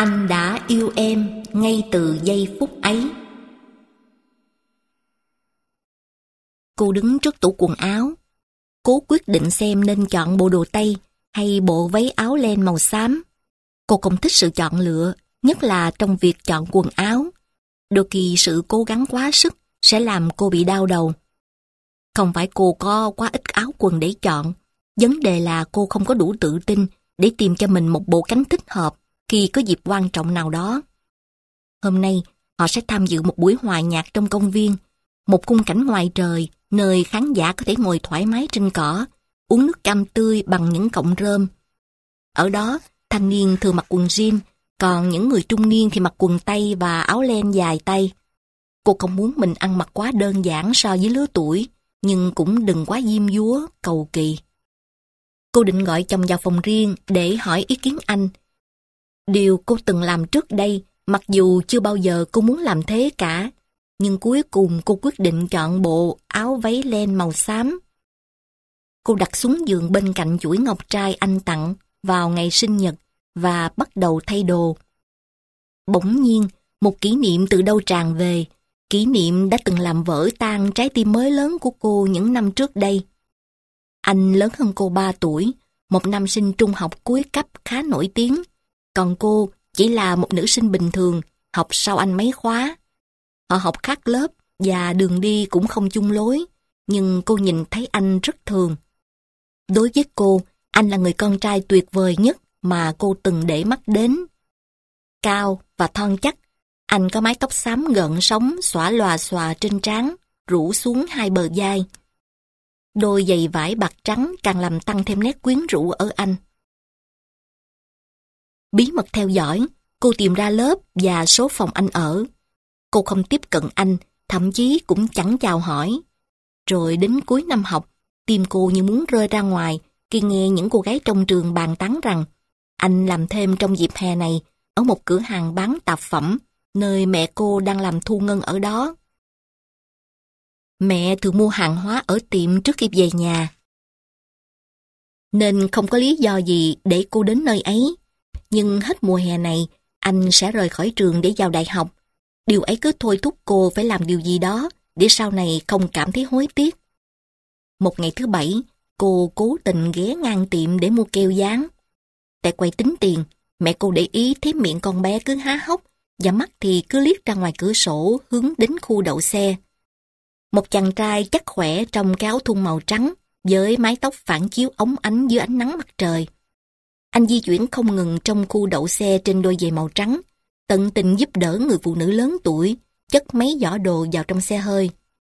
Anh đã yêu em ngay từ giây phút ấy. Cô đứng trước tủ quần áo, cố quyết định xem nên chọn bộ đồ tây hay bộ váy áo len màu xám. Cô không thích sự chọn lựa, nhất là trong việc chọn quần áo. Đôi khi sự cố gắng quá sức sẽ làm cô bị đau đầu. Không phải cô có quá ít áo quần để chọn, vấn đề là cô không có đủ tự tin để tìm cho mình một bộ cánh thích hợp khi có dịp quan trọng nào đó. Hôm nay, họ sẽ tham dự một buổi hòa nhạc trong công viên, một khung cảnh ngoài trời, nơi khán giả có thể ngồi thoải mái trên cỏ, uống nước cam tươi bằng những cọng rơm. Ở đó, thanh niên thường mặc quần jean, còn những người trung niên thì mặc quần tây và áo len dài tay. Cô không muốn mình ăn mặc quá đơn giản so với lứa tuổi, nhưng cũng đừng quá diêm dúa, cầu kỳ. Cô định gọi chồng vào phòng riêng để hỏi ý kiến anh. Điều cô từng làm trước đây, mặc dù chưa bao giờ cô muốn làm thế cả, nhưng cuối cùng cô quyết định chọn bộ áo váy len màu xám. Cô đặt xuống giường bên cạnh chuỗi ngọc trai anh tặng vào ngày sinh nhật và bắt đầu thay đồ. Bỗng nhiên, một kỷ niệm từ đâu tràn về, kỷ niệm đã từng làm vỡ tan trái tim mới lớn của cô những năm trước đây. Anh lớn hơn cô 3 tuổi, một nam sinh trung học cuối cấp khá nổi tiếng, còn cô chỉ là một nữ sinh bình thường, học sau anh mấy khóa. Họ học khác lớp và đường đi cũng không chung lối, nhưng cô nhìn thấy anh rất thường. Đối với cô, anh là người con trai tuyệt vời nhất mà cô từng để mắt đến. Cao và thon chắc, anh có mái tóc xám gợn sóng xõa lòa xòa trên trán, rủ xuống hai bờ vai. Đôi giày vải bạc trắng càng làm tăng thêm nét quyến rũ ở anh. Bí mật theo dõi, cô tìm ra lớp và số phòng anh ở. Cô không tiếp cận anh, thậm chí cũng chẳng chào hỏi. Rồi đến cuối năm học, tim cô như muốn rơi ra ngoài khi nghe những cô gái trong trường bàn tán rằng anh làm thêm trong dịp hè này ở một cửa hàng bán tạp phẩm, nơi mẹ cô đang làm thu ngân ở đó. Mẹ thường mua hàng hóa ở tiệm trước khi về nhà, nên không có lý do gì để cô đến nơi ấy. Nhưng hết mùa hè này, anh sẽ rời khỏi trường để vào đại học. Điều ấy cứ thôi thúc cô phải làm điều gì đó để sau này không cảm thấy hối tiếc. Một ngày thứ Bảy, cô cố tình ghé ngang tiệm để mua keo dán. Tại quầy tính tiền, mẹ cô để ý thấy miệng con bé cứ há hốc và mắt thì cứ liếc ra ngoài cửa sổ hướng đến khu đậu xe. Một chàng trai chắc khỏe trong cái áo thun màu trắng với mái tóc phản chiếu óng ánh dưới ánh nắng mặt trời. Anh di chuyển không ngừng trong khu đậu xe trên đôi giày màu trắng, tận tình giúp đỡ người phụ nữ lớn tuổi, chất mấy giỏ đồ vào trong xe hơi.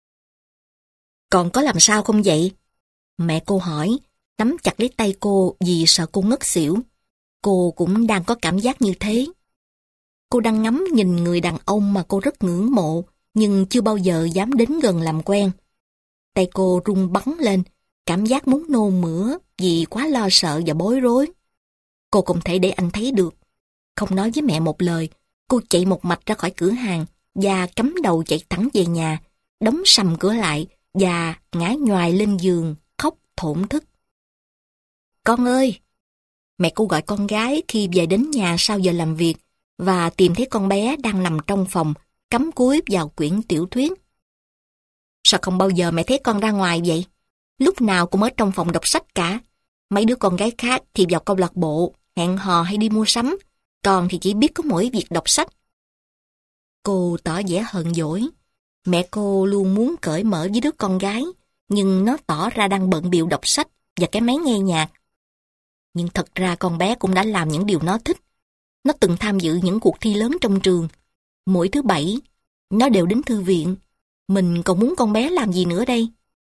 Còn có làm sao không vậy? Mẹ cô hỏi, nắm chặt lấy tay cô vì sợ cô ngất xỉu. Cô cũng đang có cảm giác như thế. Cô đang ngắm nhìn người đàn ông mà cô rất ngưỡng mộ, nhưng chưa bao giờ dám đến gần làm quen. Tay cô run bắn lên, cảm giác muốn nôn mửa vì quá lo sợ và bối rối. Cô không thể để anh thấy được. Không nói với mẹ một lời, cô chạy một mạch ra khỏi cửa hàng và cắm đầu chạy thẳng về nhà, đóng sầm cửa lại và ngã nhoài lên giường, khóc thổn thức. Con ơi! Mẹ cô gọi con gái khi về đến nhà sau giờ làm việc và tìm thấy con bé đang nằm trong phòng, cắm cúi vào quyển tiểu thuyết. Sao không bao giờ mẹ thấy con ra ngoài vậy? Lúc nào cũng ở trong phòng đọc sách cả. Mấy đứa con gái khác thì vào câu lạc bộ, hẹn hò hay đi mua sắm, con thì chỉ biết có mỗi việc đọc sách. Cô tỏ vẻ hờn dỗi. Mẹ cô luôn muốn cởi mở với đứa con gái, nhưng nó tỏ ra đang bận bịu đọc sách và cái máy nghe nhạc. Nhưng thật ra con bé cũng đã làm những điều nó thích. Nó từng tham dự những cuộc thi lớn trong trường. Mỗi thứ Bảy, nó đều đến thư viện. Mình còn muốn con bé làm gì nữa đây?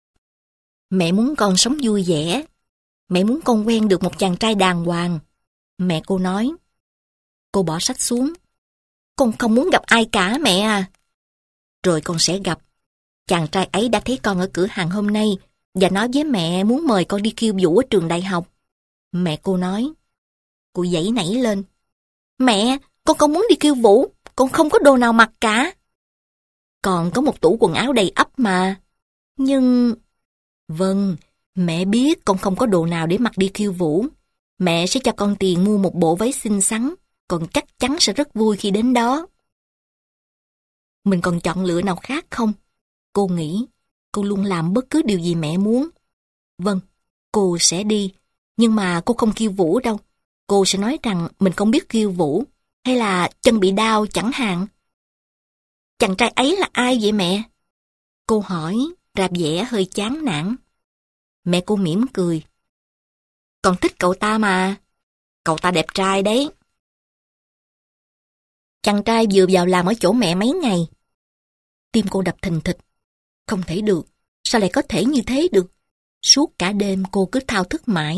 Mẹ muốn con sống vui vẻ. Mẹ muốn con quen được một chàng trai đàng hoàng. Mẹ cô nói. Cô bỏ sách xuống. Con không muốn gặp ai cả mẹ à. Rồi con sẽ gặp. Chàng trai ấy đã thấy con ở cửa hàng hôm nay và nói với mẹ muốn mời con đi khiêu vũ ở trường đại học. Mẹ cô nói. Cô giãy nảy lên. Mẹ, con không muốn đi khiêu vũ. Con không có đồ nào mặc cả. Còn có một tủ quần áo đầy ắp mà. Nhưng... Vâng, mẹ biết con không có đồ nào để mặc đi khiêu vũ. Mẹ sẽ cho con tiền mua một bộ váy xinh xắn. còn chắc chắn sẽ rất vui khi đến đó. Mình còn chọn lựa nào khác không? Cô nghĩ, cô luôn làm bất cứ điều gì mẹ muốn. Vâng, cô sẽ đi, nhưng mà cô không khiêu vũ đâu. Cô sẽ nói rằng mình không biết khiêu vũ, hay là chân bị đau chẳng hạn. Chàng trai ấy là ai vậy mẹ? Cô hỏi, ra vẻ hơi chán nản. Mẹ cô mỉm cười. Con thích cậu ta mà. Cậu ta đẹp trai đấy. Chàng trai vừa vào làm ở chỗ mẹ mấy ngày. Tim cô đập thình thịch. Không thể được. Sao lại có thể như thế được? Suốt cả đêm cô cứ thao thức mãi.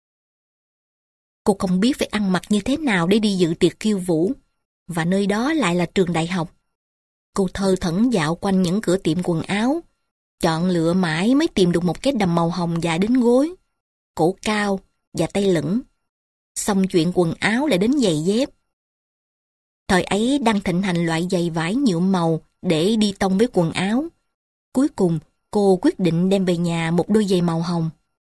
Cô không biết phải ăn mặc như thế nào để đi dự tiệc khiêu vũ. Và nơi đó lại là trường đại học. Cô thơ thẩn dạo quanh những cửa tiệm quần áo. Chọn lựa mãi mới tìm được một cái đầm màu hồng dài đến gối. Cổ cao và tay lửng. Xong chuyện quần áo lại đến giày dép. Thời ấy đang thịnh hành loại giày vải nhuộm màu để đi tông với quần áo. Cuối cùng, cô quyết định đem về nhà một đôi giày màu hồng.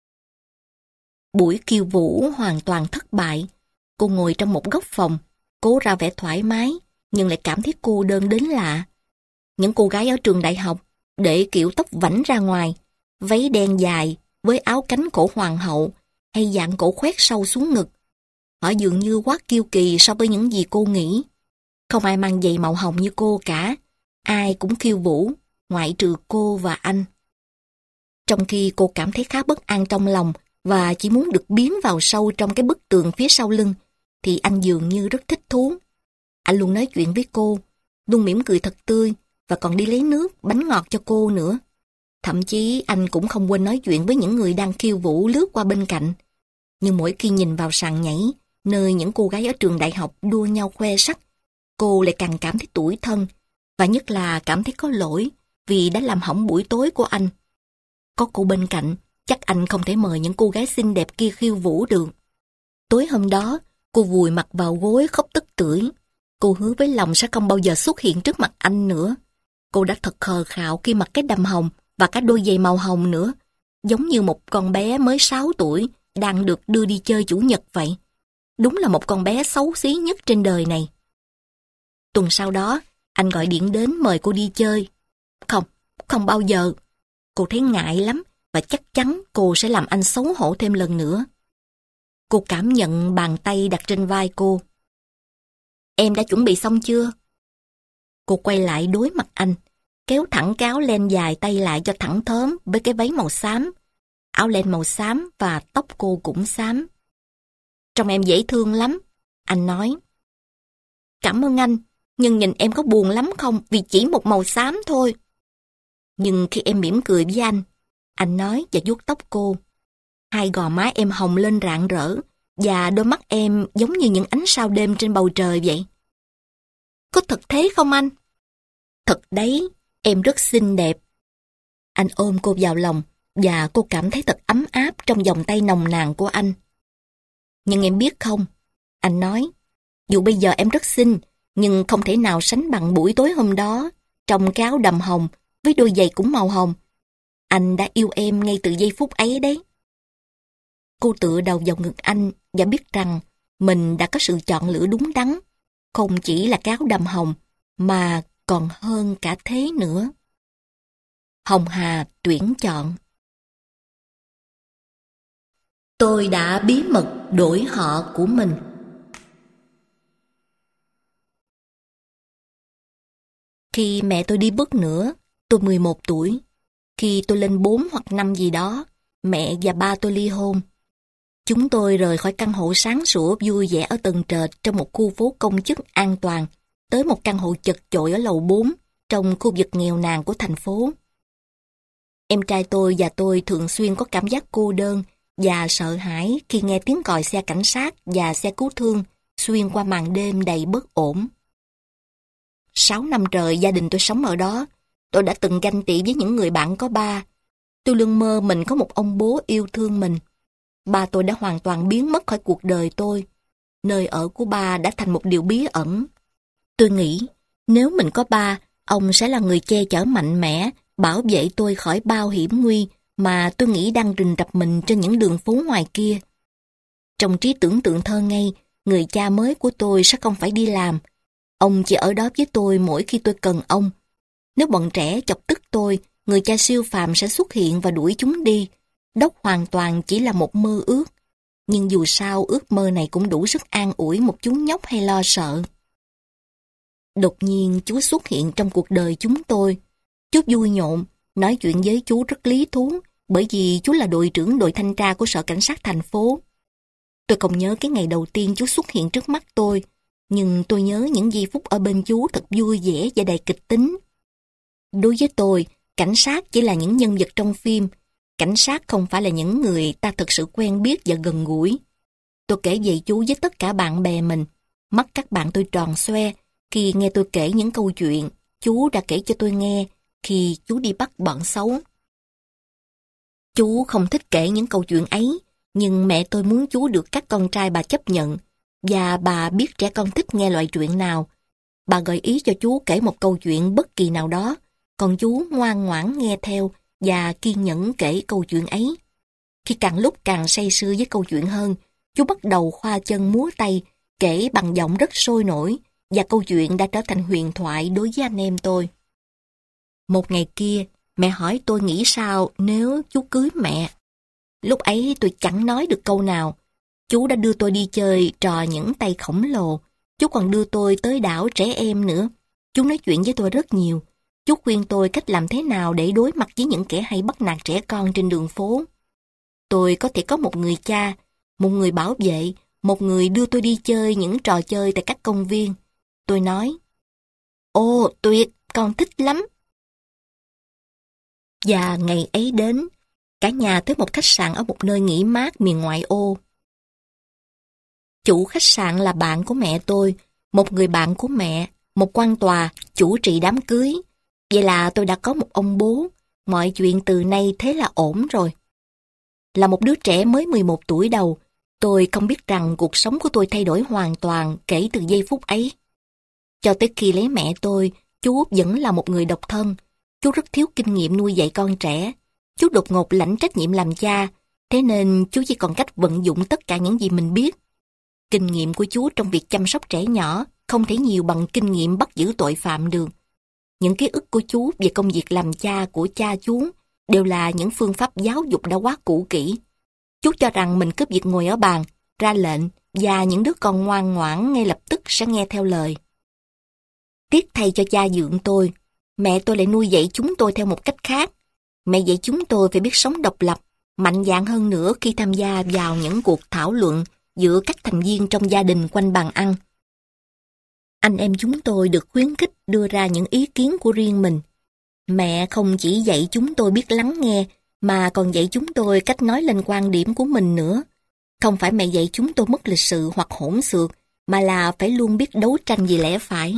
Buổi khiêu vũ hoàn toàn thất bại. Cô ngồi trong một góc phòng, cố ra vẻ thoải mái, nhưng lại cảm thấy cô đơn đến lạ. Những cô gái ở trường đại học để kiểu tóc vảnh ra ngoài, váy đen dài với áo cánh cổ hoàng hậu hay dạng cổ khoét sâu xuống ngực. Họ dường như quá kiêu kỳ so với những gì cô nghĩ. Không ai mang giày màu hồng như cô cả. Ai cũng khiêu vũ, ngoại trừ cô và anh. Trong khi cô cảm thấy khá bất an trong lòng và chỉ muốn được biến vào sâu trong cái bức tường phía sau lưng, thì anh dường như rất thích thú. Anh luôn nói chuyện với cô, luôn mỉm cười thật tươi và còn đi lấy nước, bánh ngọt cho cô nữa. Thậm chí anh cũng không quên nói chuyện với những người đang khiêu vũ lướt qua bên cạnh. Nhưng mỗi khi nhìn vào sàn nhảy, nơi những cô gái ở trường đại học đua nhau khoe sắc, cô lại càng cảm thấy tủi thân, và nhất là cảm thấy có lỗi vì đã làm hỏng buổi tối của anh. Có cô bên cạnh, chắc anh không thể mời những cô gái xinh đẹp kia khiêu vũ được. Tối hôm đó, cô vùi mặt vào gối khóc tức tưởi. Cô hứa với lòng sẽ không bao giờ xuất hiện trước mặt anh nữa. Cô đã thật khờ khạo khi mặc cái đầm hồng và cả đôi giày màu hồng nữa, giống như một con bé mới 6 tuổi đang được đưa đi chơi chủ nhật vậy. Đúng là một con bé xấu xí nhất trên đời này. Tuần sau đó, anh gọi điện đến mời cô đi chơi. Không bao giờ. Cô thấy ngại lắm và chắc chắn cô sẽ làm anh xấu hổ thêm lần nữa. Cô cảm nhận bàn tay đặt trên vai cô. Em đã chuẩn bị xong chưa? Cô quay lại đối mặt anh, kéo thẳng cái áo len dài tay lại cho thẳng thớm với cái váy màu xám. Áo len màu xám và tóc cô cũng xám. Trông em dễ thương lắm, anh nói. Cảm ơn anh, nhưng nhìn em có buồn lắm không vì chỉ một màu xám thôi. Nhưng khi em mỉm cười với anh nói và vuốt tóc cô. Hai gò má em hồng lên rạng rỡ và đôi mắt em giống như những ánh sao đêm trên bầu trời vậy. Có thật thế không anh? Thật đấy, em rất xinh đẹp. Anh ôm cô vào lòng và cô cảm thấy thật ấm áp trong vòng tay nồng nàn của anh. Nhưng em biết không, anh nói, dù bây giờ em rất xinh, nhưng không thể nào sánh bằng buổi tối hôm đó, trong cái áo đầm hồng với đôi giày cũng màu hồng. Anh đã yêu em ngay từ giây phút ấy đấy. Cô tựa đầu vào ngực anh và biết rằng mình đã có sự chọn lựa đúng đắn, không chỉ là cái áo đầm hồng, mà còn hơn cả thế nữa. Hồng Hà tuyển chọn. Tôi đã bí mật đổi họ của mình. Khi mẹ tôi đi bước nữa, tôi 11 tuổi. Khi tôi lên 4 hoặc 5 gì đó, mẹ và ba tôi ly hôn. Chúng tôi rời khỏi căn hộ sáng sủa vui vẻ ở tầng trệt trong một khu phố công chức an toàn, tới một căn hộ chật chội ở lầu 4 trong khu vực nghèo nàn của thành phố. Em trai tôi và tôi thường xuyên có cảm giác cô đơn và sợ hãi khi nghe tiếng còi xe cảnh sát và xe cứu thương xuyên qua màn đêm đầy bất ổn. 6 năm trời gia đình tôi sống ở đó. Tôi đã từng ganh tị với những người bạn có ba. Tôi luôn mơ mình có một ông bố yêu thương mình. Ba tôi đã hoàn toàn biến mất khỏi cuộc đời tôi. Nơi ở của ba đã thành một điều bí ẩn. Tôi nghĩ, nếu mình có ba, ông sẽ là người che chở mạnh mẽ, bảo vệ tôi khỏi bao hiểm nguy mà tôi nghĩ đang rình rập mình trên những đường phố ngoài kia. Trong trí tưởng tượng thơ ngây, người cha mới của tôi sẽ không phải đi làm. Ông chỉ ở đó với tôi mỗi khi tôi cần ông. Nếu bọn trẻ chọc tức tôi, người cha siêu phàm sẽ xuất hiện và đuổi chúng đi. Đốc hoàn toàn chỉ là một mơ ước. Nhưng dù sao ước mơ này cũng đủ sức an ủi một chú nhóc hay lo sợ. Đột nhiên chú xuất hiện trong cuộc đời chúng tôi. Chú vui nhộn, nói chuyện với chú rất lý thú, bởi vì chú là đội trưởng đội thanh tra của sở cảnh sát thành phố. Tôi không nhớ cái ngày đầu tiên chú xuất hiện trước mắt tôi, nhưng tôi nhớ những giây phút ở bên chú thật vui vẻ và đầy kịch tính. Đối với tôi, cảnh sát chỉ là những nhân vật trong phim. Cảnh sát không phải là những người ta thực sự quen biết và gần gũi. Tôi kể về chú với tất cả bạn bè mình. Mắt các bạn tôi tròn xoe khi nghe tôi kể những câu chuyện chú đã kể cho tôi nghe khi chú đi bắt bọn xấu. Chú không thích kể những câu chuyện ấy, nhưng mẹ tôi muốn chú được các con trai bà chấp nhận, và bà biết trẻ con thích nghe loại chuyện nào. Bà gợi ý cho chú kể một câu chuyện bất kỳ nào đó, còn chú ngoan ngoãn nghe theo và kiên nhẫn kể câu chuyện ấy. Khi càng lúc càng say sưa với câu chuyện hơn, chú bắt đầu khoa chân múa tay, kể bằng giọng rất sôi nổi, và câu chuyện đã trở thành huyền thoại đối với anh em tôi. Một ngày kia, mẹ hỏi tôi nghĩ sao nếu chú cưới mẹ. Lúc ấy tôi chẳng nói được câu nào. Chú đã đưa tôi đi chơi trò những tay khổng lồ. Chú còn đưa tôi tới đảo trẻ em nữa. Chú nói chuyện với tôi rất nhiều. Chú khuyên tôi cách làm thế nào để đối mặt với những kẻ hay bắt nạt trẻ con trên đường phố. Tôi có thể có một người cha, một người bảo vệ, một người đưa tôi đi chơi những trò chơi tại các công viên. Tôi nói, ồ tuyệt, con thích lắm. Và ngày ấy đến, cả nhà tới một khách sạn ở một nơi nghỉ mát miền ngoại ô. Chủ khách sạn là bạn của mẹ tôi, một người bạn của mẹ, một quan tòa, chủ trì đám cưới. Vậy là tôi đã có một ông bố, mọi chuyện từ nay thế là ổn rồi. Là một đứa trẻ mới 11 tuổi đầu, tôi không biết rằng cuộc sống của tôi thay đổi hoàn toàn kể từ giây phút ấy. Cho tới khi lấy mẹ tôi, chú vẫn là một người độc thân. Chú rất thiếu kinh nghiệm nuôi dạy con trẻ. Chú đột ngột lãnh trách nhiệm làm cha, thế nên chú chỉ còn cách vận dụng tất cả những gì mình biết. Kinh nghiệm của chú trong việc chăm sóc trẻ nhỏ không thể nhiều bằng kinh nghiệm bắt giữ tội phạm được. Những ký ức của chú về công việc làm cha của cha chú đều là những phương pháp giáo dục đã quá cũ kỹ. Chú cho rằng mình cứ việc ngồi ở bàn, ra lệnh, và những đứa con ngoan ngoãn ngay lập tức sẽ nghe theo lời. Tiếc thay cho cha dượng tôi, mẹ tôi lại nuôi dạy chúng tôi theo một cách khác. Mẹ dạy chúng tôi phải biết sống độc lập, mạnh dạn hơn nữa khi tham gia vào những cuộc thảo luận giữa các thành viên trong gia đình quanh bàn ăn. Anh em chúng tôi được khuyến khích đưa ra những ý kiến của riêng mình. Mẹ không chỉ dạy chúng tôi biết lắng nghe, mà còn dạy chúng tôi cách nói lên quan điểm của mình nữa. Không phải mẹ dạy chúng tôi mất lịch sự hoặc hỗn xược, mà là phải luôn biết đấu tranh vì lẽ phải.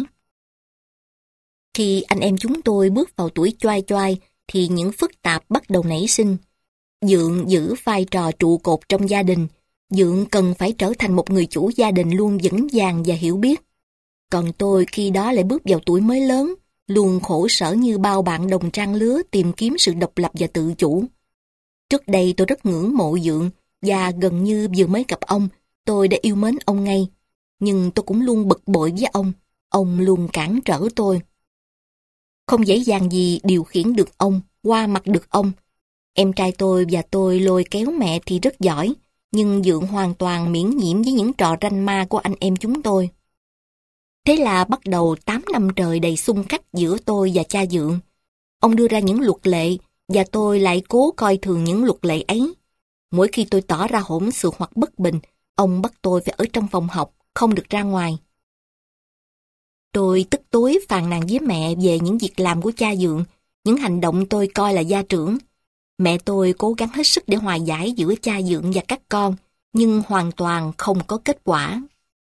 Khi anh em chúng tôi bước vào tuổi choai choai, thì những phức tạp bắt đầu nảy sinh. Dượng giữ vai trò trụ cột trong gia đình. Dượng cần phải trở thành một người chủ gia đình luôn vững vàng và hiểu biết. Còn tôi khi đó lại bước vào tuổi mới lớn, luôn khổ sở như bao bạn đồng trang lứa tìm kiếm sự độc lập và tự chủ. Trước đây tôi rất ngưỡng mộ Dượng, và gần như vừa mới gặp ông, tôi đã yêu mến ông ngay. Nhưng tôi cũng luôn bực bội với ông luôn cản trở tôi. Không dễ dàng gì điều khiển được ông, qua mặt được ông. Em trai tôi và tôi lôi kéo mẹ thì rất giỏi, nhưng Dượng hoàn toàn miễn nhiễm với những trò ranh ma của anh em chúng tôi. Thế là bắt đầu 8 năm trời đầy xung khắc giữa tôi và cha Dượng. Ông đưa ra những luật lệ, và tôi lại cố coi thường những luật lệ ấy. Mỗi khi tôi tỏ ra hỗn xược hoặc bất bình, ông bắt tôi phải ở trong phòng học, không được ra ngoài. Tôi tức tối phàn nàn với mẹ về những việc làm của cha Dượng, những hành động tôi coi là gia trưởng. Mẹ tôi cố gắng hết sức để hòa giải giữa cha Dượng và các con, nhưng hoàn toàn không có kết quả.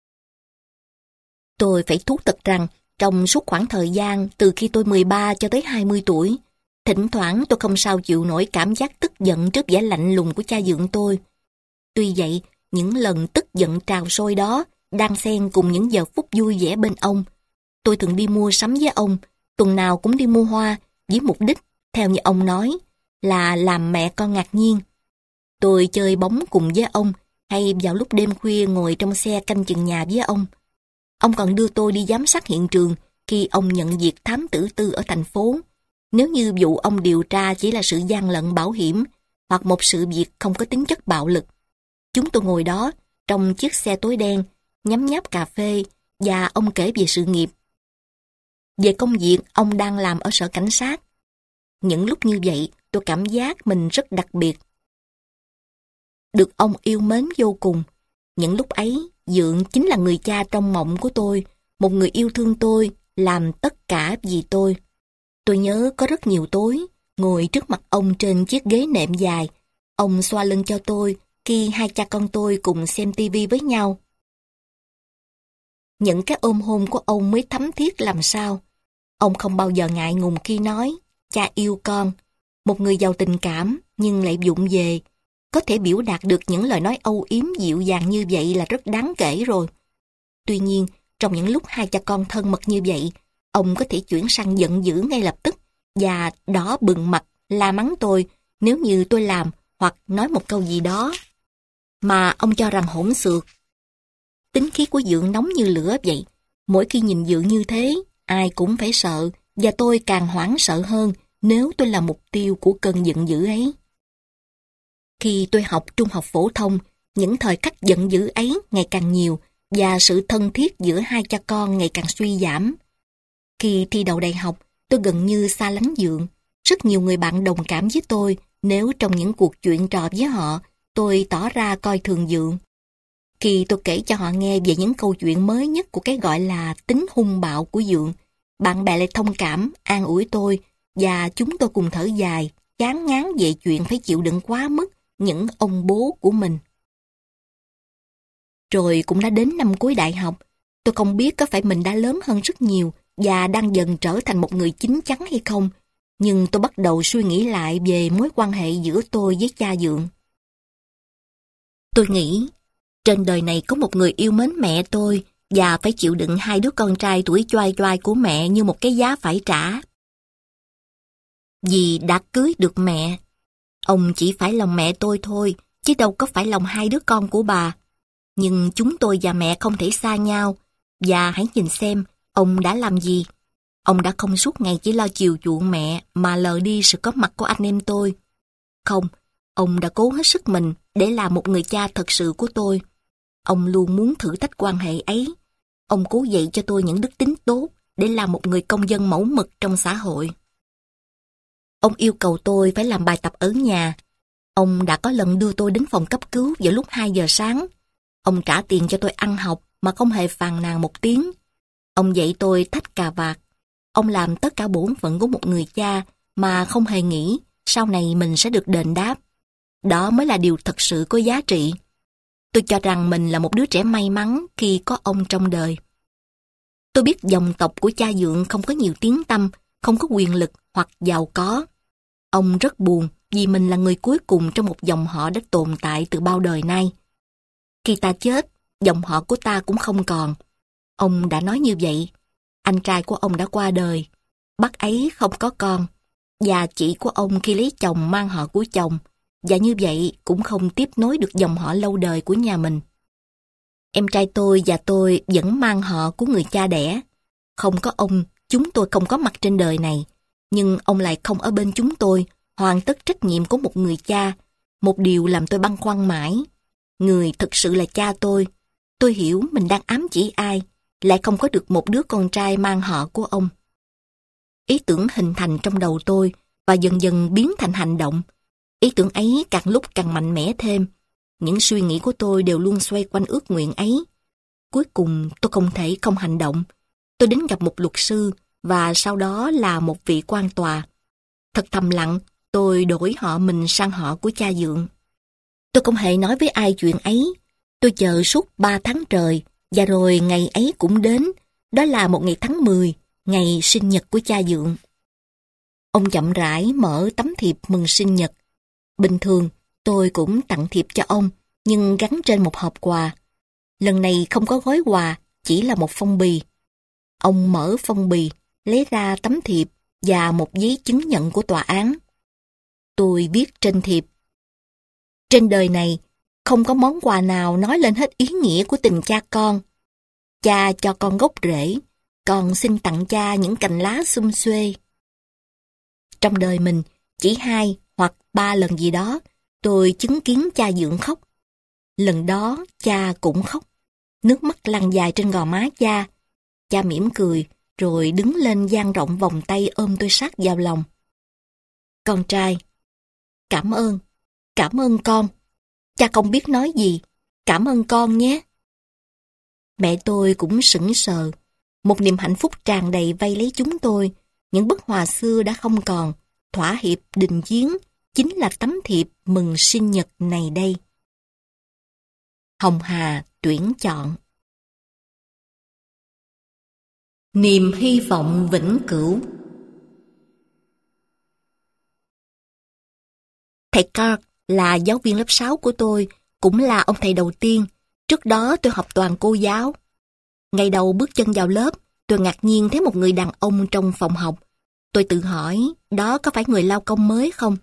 Tôi phải thú thật rằng, trong suốt khoảng thời gian từ khi tôi 13 cho tới 20 tuổi, thỉnh thoảng tôi không sao chịu nổi cảm giác tức giận trước vẻ lạnh lùng của cha Dượng tôi. Tuy vậy, những lần tức giận trào sôi đó, đan xen cùng những giờ phút vui vẻ bên ông. Tôi thường đi mua sắm với ông, tuần nào cũng đi mua hoa, với mục đích, theo như ông nói, là làm mẹ con ngạc nhiên. Tôi chơi bóng cùng với ông, hay vào lúc đêm khuya ngồi trong xe canh chừng nhà với ông. Ông còn đưa tôi đi giám sát hiện trường khi ông nhận việc thám tử tư ở thành phố. Nếu như vụ ông điều tra chỉ là sự gian lận bảo hiểm hoặc một sự việc không có tính chất bạo lực. Chúng tôi ngồi đó trong chiếc xe tối đen, nhấm nháp cà phê và ông kể về sự nghiệp. Về công việc ông đang làm ở sở cảnh sát. Những lúc như vậy tôi cảm giác mình rất đặc biệt. Được ông yêu mến vô cùng. Những lúc ấy, Dượng chính là người cha trong mộng của tôi, một người yêu thương tôi, làm tất cả vì tôi. Tôi nhớ có rất nhiều tối, ngồi trước mặt ông trên chiếc ghế nệm dài. Ông xoa lưng cho tôi khi hai cha con tôi cùng xem tivi với nhau. Những cái ôm hôn của ông mới thấm thiết làm sao. Ông không bao giờ ngại ngùng khi nói, cha yêu con. Một người giàu tình cảm nhưng lại vụng về. Có thể biểu đạt được những lời nói âu yếm dịu dàng như vậy là rất đáng kể rồi. Tuy nhiên, trong những lúc hai cha con thân mật như vậy, ông có thể chuyển sang giận dữ ngay lập tức và đỏ bừng mặt la mắng tôi nếu như tôi làm hoặc nói một câu gì đó mà ông cho rằng hỗn xược. Tính khí của Dượng nóng như lửa vậy. Mỗi khi nhìn Dượng như thế, ai cũng phải sợ, và tôi càng hoảng sợ hơn nếu tôi là mục tiêu của cơn giận dữ ấy. Khi tôi học trung học phổ thông, những thời khắc giận dữ ấy ngày càng nhiều và sự thân thiết giữa hai cha con ngày càng suy giảm. Khi thi đậu đại học, tôi gần như xa lánh Dượng. Rất nhiều người bạn đồng cảm với tôi nếu trong những cuộc chuyện trò với họ, tôi tỏ ra coi thường Dượng. Khi tôi kể cho họ nghe về những câu chuyện mới nhất của cái gọi là tính hung bạo của Dượng, bạn bè lại thông cảm, an ủi tôi, và chúng tôi cùng thở dài, chán ngán về chuyện phải chịu đựng quá mức những ông bố của mình. Rồi cũng đã đến năm cuối đại học, tôi không biết có phải mình đã lớn hơn rất nhiều và đang dần trở thành một người chín chắn hay không, nhưng tôi bắt đầu suy nghĩ lại về mối quan hệ giữa tôi với cha Dượng. Tôi nghĩ, trên đời này có một người yêu mến mẹ tôi và phải chịu đựng hai đứa con trai tuổi choai choai của mẹ như một cái giá phải trả. Vì đã cưới được mẹ, ông chỉ phải lòng mẹ tôi thôi, chứ đâu có phải lòng hai đứa con của bà. Nhưng chúng tôi và mẹ không thể xa nhau, và hãy nhìn xem ông đã làm gì. Ông đã không suốt ngày chỉ lo chiều chuộng mẹ mà lờ đi sự có mặt của anh em tôi. Không, ông đã cố hết sức mình để làm một người cha thật sự của tôi. Ông luôn muốn thử thách quan hệ ấy. Ông cố dạy cho tôi những đức tính tốt để làm một người công dân mẫu mực trong xã hội. Ông yêu cầu tôi phải làm bài tập ở nhà. Ông đã có lần đưa tôi đến phòng cấp cứu vào lúc 2 giờ sáng. Ông trả tiền cho tôi ăn học mà không hề phàn nàn một tiếng. Ông dạy tôi thách cà vạt. Ông làm tất cả bổn phận của một người cha mà không hề nghĩ sau này mình sẽ được đền đáp. Đó mới là điều thật sự có giá trị. Tôi cho rằng mình là một đứa trẻ may mắn khi có ông trong đời. Tôi biết dòng tộc của cha Dượng không có nhiều tiếng tăm, không có quyền lực hoặc giàu có. Ông rất buồn vì mình là người cuối cùng trong một dòng họ đã tồn tại từ bao đời nay. Khi ta chết, dòng họ của ta cũng không còn. Ông đã nói như vậy. Anh trai của ông đã qua đời. Bác ấy không có con. Và chị của ông khi lấy chồng mang họ của chồng. Và như vậy cũng không tiếp nối được dòng họ lâu đời của nhà mình. Em trai tôi và tôi vẫn mang họ của người cha đẻ. Không có ông, chúng tôi không có mặt trên đời này. Nhưng ông lại không ở bên chúng tôi, hoàn tất trách nhiệm của một người cha. Một điều làm tôi băn khoăn mãi. Người thực sự là cha tôi. Tôi hiểu mình đang ám chỉ ai, lại không có được một đứa con trai mang họ của ông. Ý tưởng hình thành trong đầu tôi và dần dần biến thành hành động. Ý tưởng ấy càng lúc càng mạnh mẽ thêm. Những suy nghĩ của tôi đều luôn xoay quanh ước nguyện ấy. Cuối cùng tôi không thể không hành động. Tôi đến gặp một luật sư và sau đó là một vị quan tòa. Thật thầm lặng, tôi đổi họ mình sang họ của cha Dượng. Tôi không hề nói với ai chuyện ấy. Tôi chờ suốt 3 tháng trời và rồi ngày ấy cũng đến. Đó là một ngày tháng 10, ngày sinh nhật của cha Dượng. Ông chậm rãi mở tấm thiệp mừng sinh nhật. Bình thường, tôi cũng tặng thiệp cho ông, nhưng gắn trên một hộp quà. Lần này không có gói quà, chỉ là một phong bì. Ông mở phong bì, lấy ra tấm thiệp và một giấy chứng nhận của tòa án. Tôi viết trên thiệp: trên đời này, Không có món quà nào nói lên hết ý nghĩa của tình cha con. Cha cho con gốc rễ, con xin tặng cha những cành lá sum xuê. Trong đời mình, chỉ 2 hoặc 3 lần gì đó, tôi chứng kiến cha Dượng khóc. Lần đó, cha cũng khóc. Nước mắt lăn dài trên gò má cha. Cha mỉm cười, rồi đứng lên dang rộng vòng tay ôm tôi sát vào lòng. Con trai, cảm ơn con. Cha không biết nói gì, cảm ơn con nhé. Mẹ tôi cũng sững sờ. Một niềm hạnh phúc tràn đầy vây lấy chúng tôi. Những bức họa xưa đã không còn. Thỏa hiệp đình chiến chính là tấm thiệp mừng sinh nhật này đây. Hồng Hà tuyển chọn. Niềm hy vọng vĩnh cửu. Thầy Clark là giáo viên lớp 6 của tôi, cũng là ông thầy đầu tiên. Trước đó tôi học toàn cô giáo. Ngày đầu bước chân vào lớp, tôi ngạc nhiên thấy một người đàn ông trong phòng học. Tôi tự hỏi, đó có phải người lao công mới không?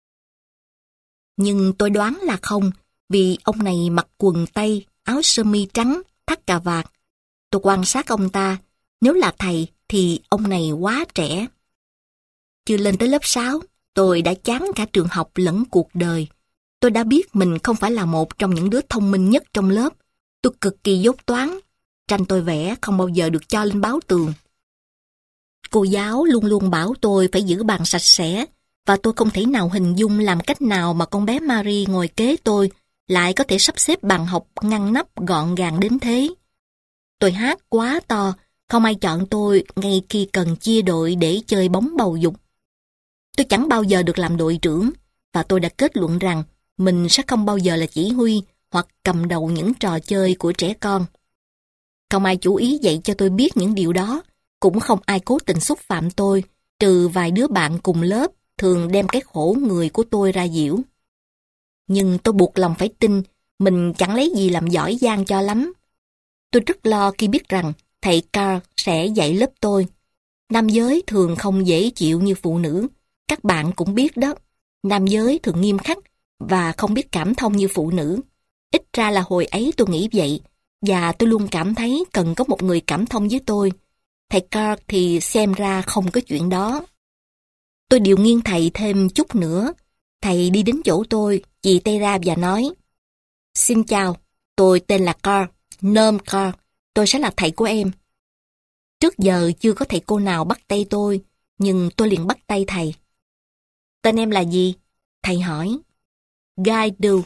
Nhưng tôi đoán là không, vì ông này mặc quần tây, áo sơ mi trắng, thắt cà vạt. Tôi quan sát ông ta, nếu là thầy thì ông này quá trẻ. Chưa lên tới lớp 6, tôi đã chán cả trường học lẫn cuộc đời. Tôi đã biết mình không phải là một trong những đứa thông minh nhất trong lớp. Tôi cực kỳ dốt toán. Tranh tôi vẽ không bao giờ được cho lên báo tường. Cô giáo luôn luôn bảo tôi phải giữ bàn sạch sẽ, và tôi không thể nào hình dung làm cách nào mà con bé Marie ngồi kế tôi lại có thể sắp xếp bàn học ngăn nắp gọn gàng đến thế. Tôi hát quá to, không ai chọn tôi ngay khi cần chia đội để chơi bóng bầu dục. Tôi chẳng bao giờ được làm đội trưởng, và tôi đã kết luận rằng mình sẽ không bao giờ là chỉ huy hoặc cầm đầu những trò chơi của trẻ con. Không ai chú ý dạy cho tôi biết những điều đó, cũng không ai cố tình xúc phạm tôi, trừ vài đứa bạn cùng lớp thường đem cái khổ người của tôi ra giễu. Nhưng tôi buộc lòng phải tin mình chẳng lấy gì làm giỏi giang cho lắm. Tôi rất lo khi biết rằng thầy Carl sẽ dạy lớp tôi. Nam giới thường không dễ chịu như phụ nữ, các bạn cũng biết đó. Nam giới thường nghiêm khắc và không biết cảm thông như phụ nữ. Ít ra là hồi ấy tôi nghĩ vậy, và tôi luôn cảm thấy cần có một người cảm thông với tôi. Thầy Carl thì xem ra không có chuyện đó. Tôi điều nghiên thầy thêm chút nữa. Thầy đi đến chỗ tôi, chì tay ra và nói: Xin chào, tôi tên là Carl, Nôm Carl, tôi sẽ là thầy của em. Trước giờ chưa có thầy cô nào bắt tay tôi, nhưng tôi liền bắt tay thầy. Tên em là gì? Thầy hỏi. Guy Du.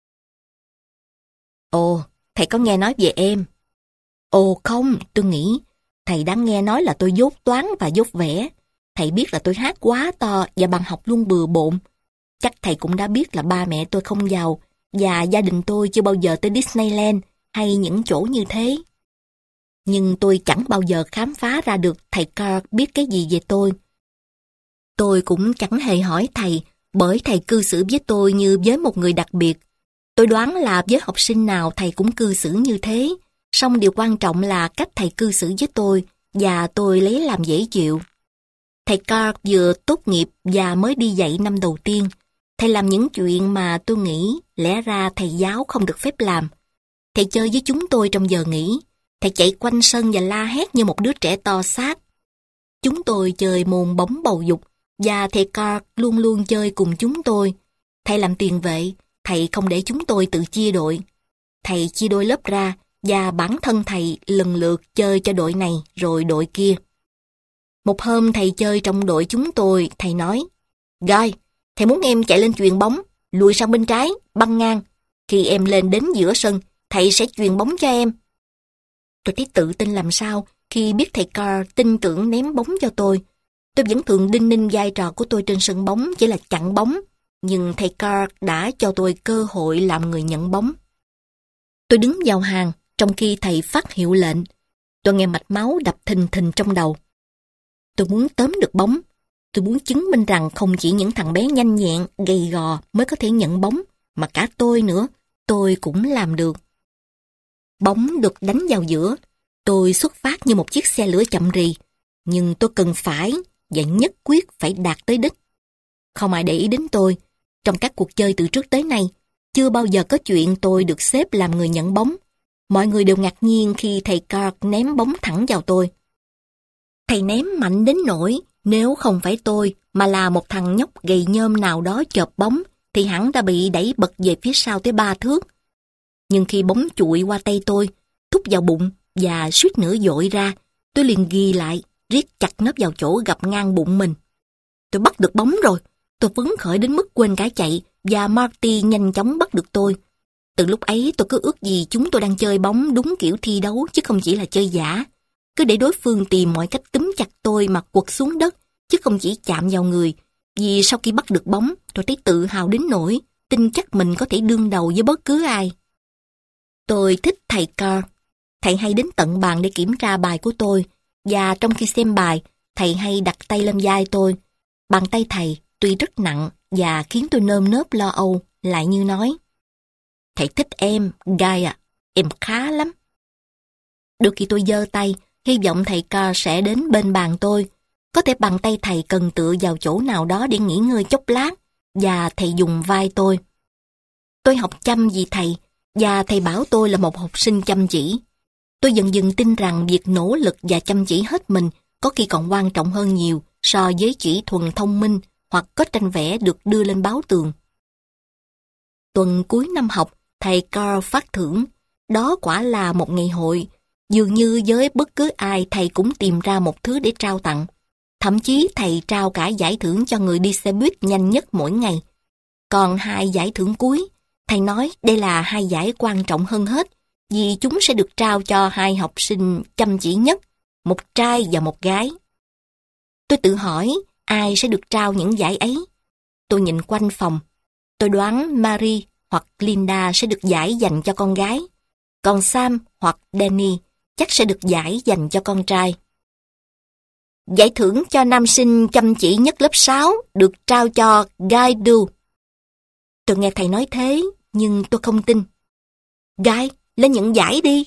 Ồ, thầy có nghe nói về em. Ồ không, tôi nghĩ thầy đang nghe nói là tôi dốt toán và dốt vẽ. Thầy biết là tôi hát quá to và bàn học luôn bừa bộn. Chắc thầy cũng đã biết là ba mẹ tôi không giàu và gia đình tôi chưa bao giờ tới Disneyland hay những chỗ như thế. Nhưng tôi chẳng bao giờ khám phá ra được thầy Carl biết cái gì về tôi. Tôi cũng chẳng hề hỏi thầy, bởi thầy cư xử với tôi như với một người đặc biệt. Tôi đoán là với học sinh nào thầy cũng cư xử như thế, song điều quan trọng là cách thầy cư xử với tôi, và tôi lấy làm dễ chịu. Thầy Carl vừa tốt nghiệp và mới đi dạy năm đầu tiên. Thầy làm những chuyện mà tôi nghĩ lẽ ra thầy giáo không được phép làm. Thầy chơi với chúng tôi trong giờ nghỉ. Thầy chạy quanh sân và la hét như một đứa trẻ to xác. Chúng tôi chơi môn bóng bầu dục, và thầy Carl luôn luôn chơi cùng chúng tôi. Thầy làm tiền vệ, thầy không để chúng tôi tự chia đội. Thầy chia đôi lớp ra, và bản thân thầy lần lượt chơi cho đội này rồi đội kia. Một hôm thầy chơi trong đội chúng tôi, thầy nói: Guy, thầy muốn em chạy lên chuyền bóng, lùi sang bên trái, băng ngang. Khi em lên đến giữa sân, thầy sẽ chuyền bóng cho em. Tôi thấy tự tin làm sao khi biết thầy Carl tin tưởng ném bóng cho tôi. Tôi vẫn thường đinh ninh vai trò của tôi trên sân bóng chỉ là chặn bóng, nhưng thầy Carl đã cho tôi cơ hội làm người nhận bóng. Tôi đứng vào hàng trong khi thầy phát hiệu lệnh. Tôi nghe mạch máu đập thình thình trong đầu. Tôi muốn tóm được bóng. Tôi muốn chứng minh rằng không chỉ những thằng bé nhanh nhẹn, gầy gò mới có thể nhận bóng, mà cả tôi nữa, tôi cũng làm được. Bóng được đánh vào giữa. Tôi xuất phát như một chiếc xe lửa chậm rì, nhưng tôi cần phải và nhất quyết phải đạt tới đích. Không ai để ý đến tôi. Trong các cuộc chơi từ trước tới nay, Chưa bao giờ có chuyện tôi được xếp làm người nhận bóng. Mọi người đều ngạc nhiên khi thầy Clark ném bóng thẳng vào tôi. Thầy ném mạnh đến nỗi nếu không phải tôi mà là một thằng nhóc gầy nhôm nào đó chộp bóng thì hẳn đã bị đẩy bật về phía sau tới 3 thước. Nhưng khi bóng chụi qua tay tôi, thúc vào bụng và suýt nữa dội ra, tôi liền ghi lại, riết chặt nó vào chỗ gập ngang bụng mình. Tôi bắt được bóng rồi. Tôi phấn khởi đến mức quên cả chạy và Marty nhanh chóng bắt được tôi. Từ lúc ấy tôi cứ ước gì chúng tôi đang chơi bóng đúng kiểu thi đấu chứ không chỉ là chơi giả. Cứ để đối phương tìm mọi cách túm chặt tôi mà quật xuống đất chứ không chỉ chạm vào người. Vì sau khi bắt được bóng tôi thấy tự hào đến nỗi tin chắc mình có thể đương đầu với bất cứ ai. Tôi thích thầy Carr. Thầy hay đến tận bàn để kiểm tra bài của tôi và trong khi xem bài thầy hay đặt tay lên vai tôi. Bàn tay thầy tuy rất nặng và khiến tôi nơm nớp lo âu, lại như nói: "Thầy thích em, Guy à, em khá lắm." Đôi khi tôi giơ tay, hy vọng thầy Carr sẽ đến bên bàn tôi. Có thể bàn tay thầy cần tựa vào chỗ nào đó để nghỉ ngơi chốc lát, và thầy dùng vai tôi. Tôi học chăm vì thầy, và thầy bảo tôi là một học sinh chăm chỉ. Tôi dần dần tin rằng việc nỗ lực và chăm chỉ hết mình có khi còn quan trọng hơn nhiều so với chỉ thuần thông minh hoặc có tranh vẽ được đưa lên báo tường. Tuần cuối năm học, thầy Carr phát thưởng. Đó quả là một ngày hội. Dường như với bất cứ ai thầy cũng tìm ra một thứ để trao tặng. Thậm chí thầy trao cả giải thưởng cho người đi xe buýt nhanh nhất mỗi ngày. Còn 2 giải thưởng cuối, thầy nói đây là 2 giải quan trọng hơn hết vì chúng sẽ được trao cho 2 học sinh chăm chỉ nhất, một trai và một gái. Tôi tự hỏi ai sẽ được trao những giải ấy. Tôi nhìn quanh phòng. Tôi đoán Marie hoặc Linda sẽ được giải dành cho con gái. Còn Sam hoặc Danny chắc sẽ được giải dành cho con trai. Giải thưởng cho nam sinh chăm chỉ nhất lớp 6 được trao cho Guy Du. Tôi nghe thầy nói thế, nhưng tôi không tin. Guy, lên nhận giải đi.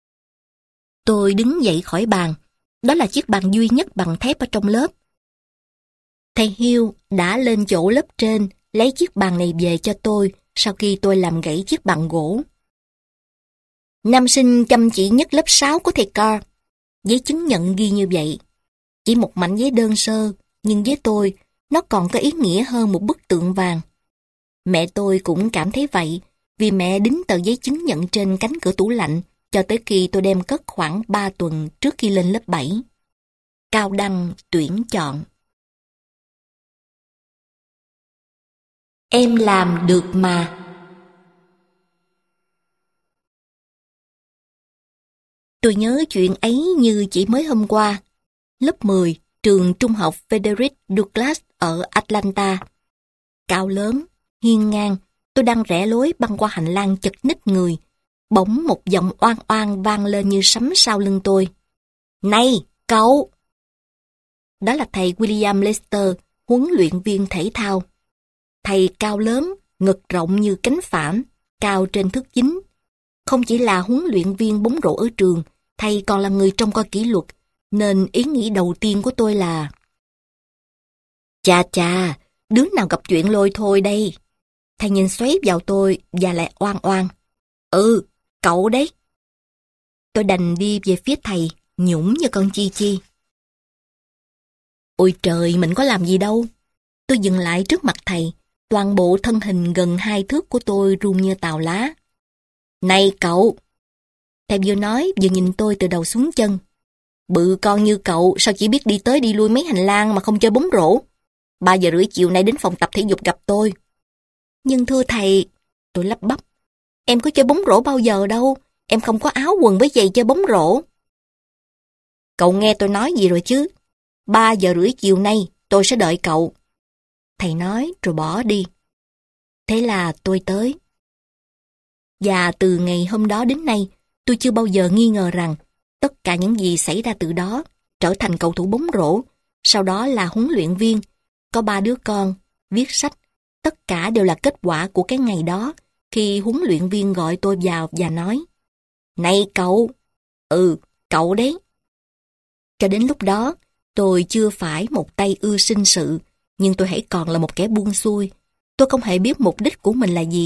Tôi đứng dậy khỏi bàn. Đó là chiếc bàn duy nhất bằng thép ở trong lớp. Thầy Hill đã lên chỗ lớp trên lấy chiếc bàn này về cho tôi sau khi tôi làm gãy chiếc bàn gỗ. Nam sinh chăm chỉ nhất lớp 6 của thầy Carr. Giấy chứng nhận ghi như vậy. Chỉ một mảnh giấy đơn sơ, nhưng với tôi, nó còn có ý nghĩa hơn một bức tượng vàng. Mẹ tôi cũng cảm thấy vậy, vì mẹ đính tờ giấy chứng nhận trên cánh cửa tủ lạnh cho tới khi tôi đem cất khoảng 3 tuần trước khi lên lớp 7. Cao đăng tuyển chọn. Em làm được mà. Tôi nhớ chuyện ấy như chỉ mới hôm qua. Lớp 10, trường trung học Frederick Douglass ở Atlanta. Cao lớn, hiên ngang, tôi đang rẽ lối băng qua hành lang chật ních người. Bỗng một giọng oang oang vang lên như sấm sau lưng tôi. Này, cậu! Đó là thầy William Lester, huấn luyện viên thể thao. Thầy cao lớn, ngực rộng như cánh phản, cao trên thước 9. Không chỉ là huấn luyện viên bóng rổ ở trường, thầy còn là người trông coi kỷ luật, nên ý nghĩ đầu tiên của tôi là: Chà chà, đứa nào gặp chuyện lôi thôi đây. Thầy nhìn xoáy vào tôi và lại oan oan. Ừ, cậu đấy. Tôi đành đi về phía thầy, nhũng như con chi chi. Ôi trời, mình có làm gì đâu. Tôi dừng lại trước mặt thầy, toàn bộ thân hình gần 2 thước của tôi run như tàu lá. Này cậu! Thầy vừa nói vừa nhìn tôi từ đầu xuống chân. Bự con như cậu sao chỉ biết đi tới đi lui mấy hành lang mà không chơi bóng rổ? 3 giờ rưỡi chiều nay đến phòng tập thể dục gặp tôi. Nhưng thưa thầy, tôi lắp bắp. Em có chơi bóng rổ bao giờ đâu, em không có áo quần với giày chơi bóng rổ. Cậu nghe tôi nói gì rồi chứ? 3 giờ rưỡi chiều nay tôi sẽ đợi cậu. Thầy nói rồi bỏ đi. Thế là tôi tới. Và từ ngày hôm đó đến nay, tôi chưa bao giờ nghi ngờ rằng tất cả những gì xảy ra từ đó, trở thành cầu thủ bóng rổ, sau đó là huấn luyện viên, có 3 đứa con, viết sách, tất cả đều là kết quả của cái ngày đó, khi huấn luyện viên gọi tôi vào và nói: Này cậu! Ừ, cậu đấy. Cho đến lúc đó, tôi chưa phải một tay ưa sinh sự, nhưng tôi hãy còn là một kẻ buông xuôi. Tôi không hề biết mục đích của mình là gì,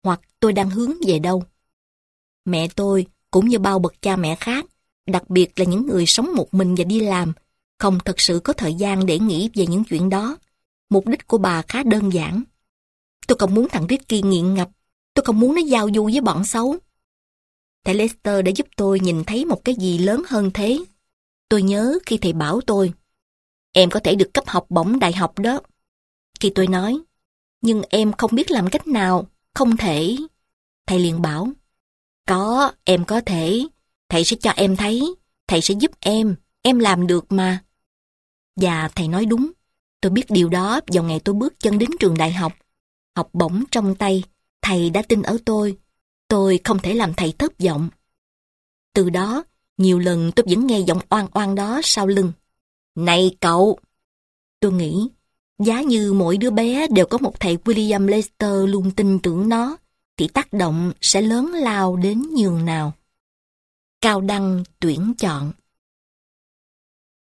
hoặc tôi đang hướng về đâu. Mẹ tôi, cũng như bao bậc cha mẹ khác, đặc biệt là những người sống một mình và đi làm, không thật sự có thời gian để nghĩ về những chuyện đó. Mục đích của bà khá đơn giản. Tôi không muốn thằng Ricky nghiện ngập, tôi không muốn nó giao du với bọn xấu. Thầy Lester đã giúp tôi nhìn thấy một cái gì lớn hơn thế. Tôi nhớ khi thầy bảo tôi, em có thể được cấp học bổng đại học đó. Khi tôi nói, nhưng em không biết làm cách nào, không thể. Thầy liền bảo, có, em có thể. Thầy sẽ cho em thấy, thầy sẽ giúp em làm được mà. Và thầy nói đúng, tôi biết điều đó vào ngày tôi bước chân đến trường đại học. Học bổng trong tay, thầy đã tin ở tôi không thể làm thầy thất vọng. Từ đó, nhiều lần tôi vẫn nghe giọng oan oan đó sau lưng. Này cậu! Tôi nghĩ, giá như mỗi đứa bé đều có một thầy William Lester luôn tin tưởng nó, thì tác động sẽ lớn lao đến nhường nào. Cao đăng tuyển chọn.